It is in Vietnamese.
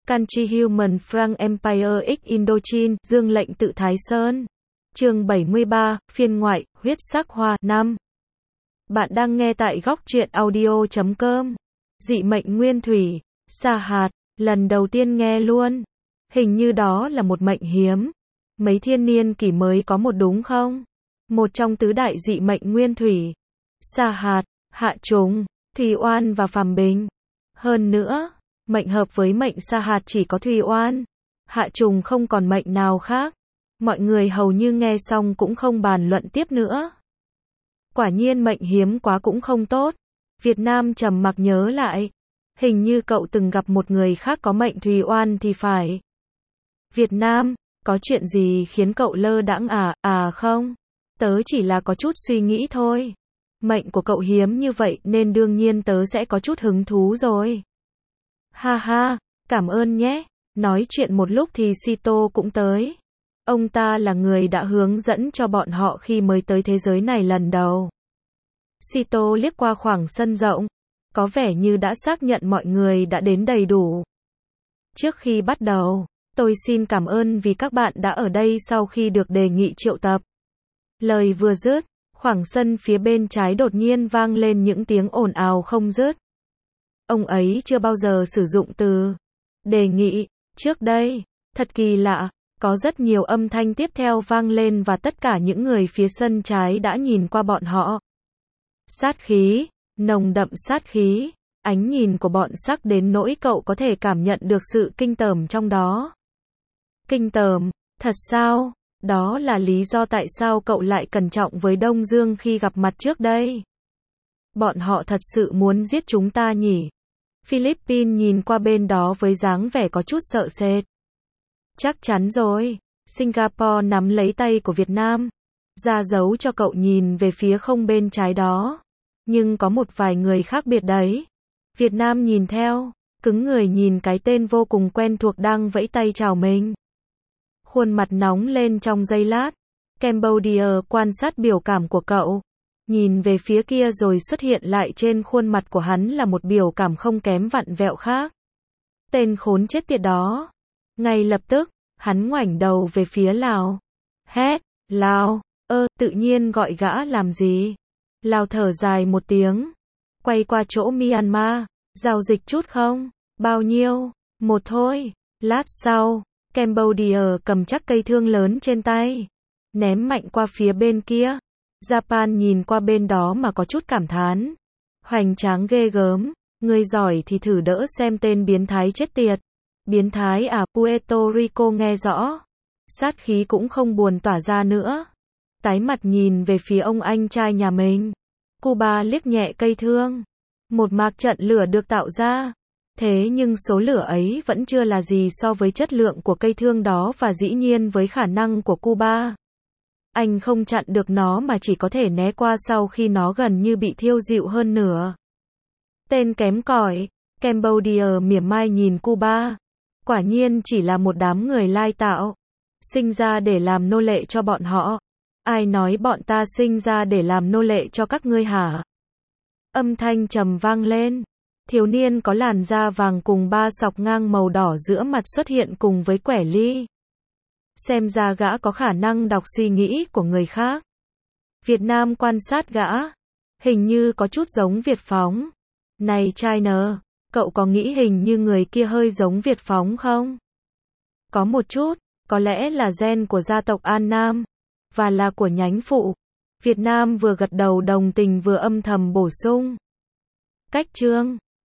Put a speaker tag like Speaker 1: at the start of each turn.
Speaker 1: Country Human Frank Empire X Indochine, Dương lệnh tự Thái Sơn. Chương 73, phiên ngoại, huyết sắc hoa, 5. Bạn đang nghe tại góc truyện audio.com. Dị mệnh nguyên thủy, sa hạt, lần đầu tiên nghe luôn. Hình như đó là một mệnh hiếm. Mấy thiên niên kỷ mới có một đúng không? Một trong tứ đại dị mệnh nguyên thủy. Sa hạt, hạ trùng, Thùy Oan và Phàm Bình. Hơn nữa, mệnh hợp với mệnh sa hạt chỉ có Thùy Oan. Hạ trùng không còn mệnh nào khác. Mọi người hầu như nghe xong cũng không bàn luận tiếp nữa. Quả nhiên mệnh hiếm quá cũng không tốt. Việt Nam trầm mặc nhớ lại. Hình như cậu từng gặp một người khác có mệnh Thùy Oan thì phải. Việt Nam, có chuyện gì khiến cậu lơ đãng à? Không. Tớ chỉ là có chút suy nghĩ thôi. Mệnh của cậu hiếm như vậy nên đương nhiên tớ sẽ có chút hứng thú rồi. Ha ha, cảm ơn nhé. Nói chuyện một lúc thì Sito cũng tới. Ông ta là người đã hướng dẫn cho bọn họ khi mới tới thế giới này lần đầu. Sito liếc qua khoảng sân rộng. Có vẻ như đã xác nhận mọi người đã đến đầy đủ. Trước khi bắt đầu, tôi xin cảm ơn vì các bạn đã ở đây sau khi được đề nghị triệu tập. Lời vừa dứt, khoảng sân phía bên trái đột nhiên vang lên những tiếng ồn ào không dứt. Ông ấy chưa bao giờ sử dụng từ đề nghị trước đây. Thật kỳ lạ, có rất nhiều âm thanh tiếp theo vang lên và tất cả những người phía sân trái đã nhìn qua bọn họ. Sát khí, nồng đậm sát khí, ánh nhìn của bọn sắc đến nỗi cậu có thể cảm nhận được sự kinh tởm trong đó. Kinh tởm, thật sao? Đó là lý do tại sao cậu lại cẩn trọng với Đông Dương khi gặp mặt trước đây. Bọn họ thật sự muốn giết chúng ta nhỉ? Philippines nhìn qua bên đó với dáng vẻ có chút sợ sệt. Chắc chắn rồi. Singapore nắm lấy tay của Việt Nam, ra dấu cho cậu nhìn về phía không bên trái đó. Nhưng có một vài người khác biệt đấy. Việt Nam nhìn theo, cứng người nhìn cái tên vô cùng quen thuộc đang vẫy tay chào mình. Khuôn mặt nóng lên trong giây lát. Cambodia quan sát biểu cảm của cậu. Nhìn về phía kia rồi xuất hiện lại trên khuôn mặt của hắn là một biểu cảm không kém vặn vẹo khác. Tên khốn chết tiệt đó. Ngay lập tức, hắn ngoảnh đầu về phía Lào. Hét, Lào, tự nhiên gọi gã làm gì? Lào thở dài một tiếng. Quay qua chỗ Myanmar. Giao dịch chút không? Bao nhiêu? Một thôi. Lát sau, Cambodia cầm chắc cây thương lớn trên tay. Ném mạnh qua phía bên kia. Japan nhìn qua bên đó mà có chút cảm thán. Hoành tráng ghê gớm. Người giỏi thì thử đỡ xem tên biến thái chết tiệt. Biến thái à? Puerto Rico nghe rõ. Sát khí cũng không buồn tỏa ra nữa. Tái mặt nhìn về phía ông anh trai nhà mình. Cuba liếc nhẹ cây thương. Một mạc trận lửa được tạo ra. Thế nhưng số lửa ấy vẫn chưa là gì so với chất lượng của cây thương đó và dĩ nhiên với khả năng của Cuba. Anh không chặn được nó mà chỉ có thể né qua sau khi nó gần như bị thiêu dịu hơn nửa. Tên kém cỏi. Cambodia mỉa mai nhìn Cuba. Quả nhiên chỉ là một đám người lai tạo. Sinh ra để làm nô lệ cho bọn họ. Ai nói bọn ta sinh ra để làm nô lệ cho các ngươi hả? Âm thanh trầm vang lên. Thiếu niên có làn da vàng cùng ba sọc ngang màu đỏ giữa mặt xuất hiện cùng với quẻ ly. Xem ra gã có khả năng đọc suy nghĩ của người khác. Việt Nam quan sát gã. Hình như có chút giống Việt Phóng. Này China, cậu có nghĩ hình như người kia hơi giống Việt Phóng không? Có một chút, có lẽ là gen của gia tộc An Nam. Và là của nhánh phụ. Việt Nam vừa gật đầu đồng tình vừa âm thầm bổ sung. Cách chương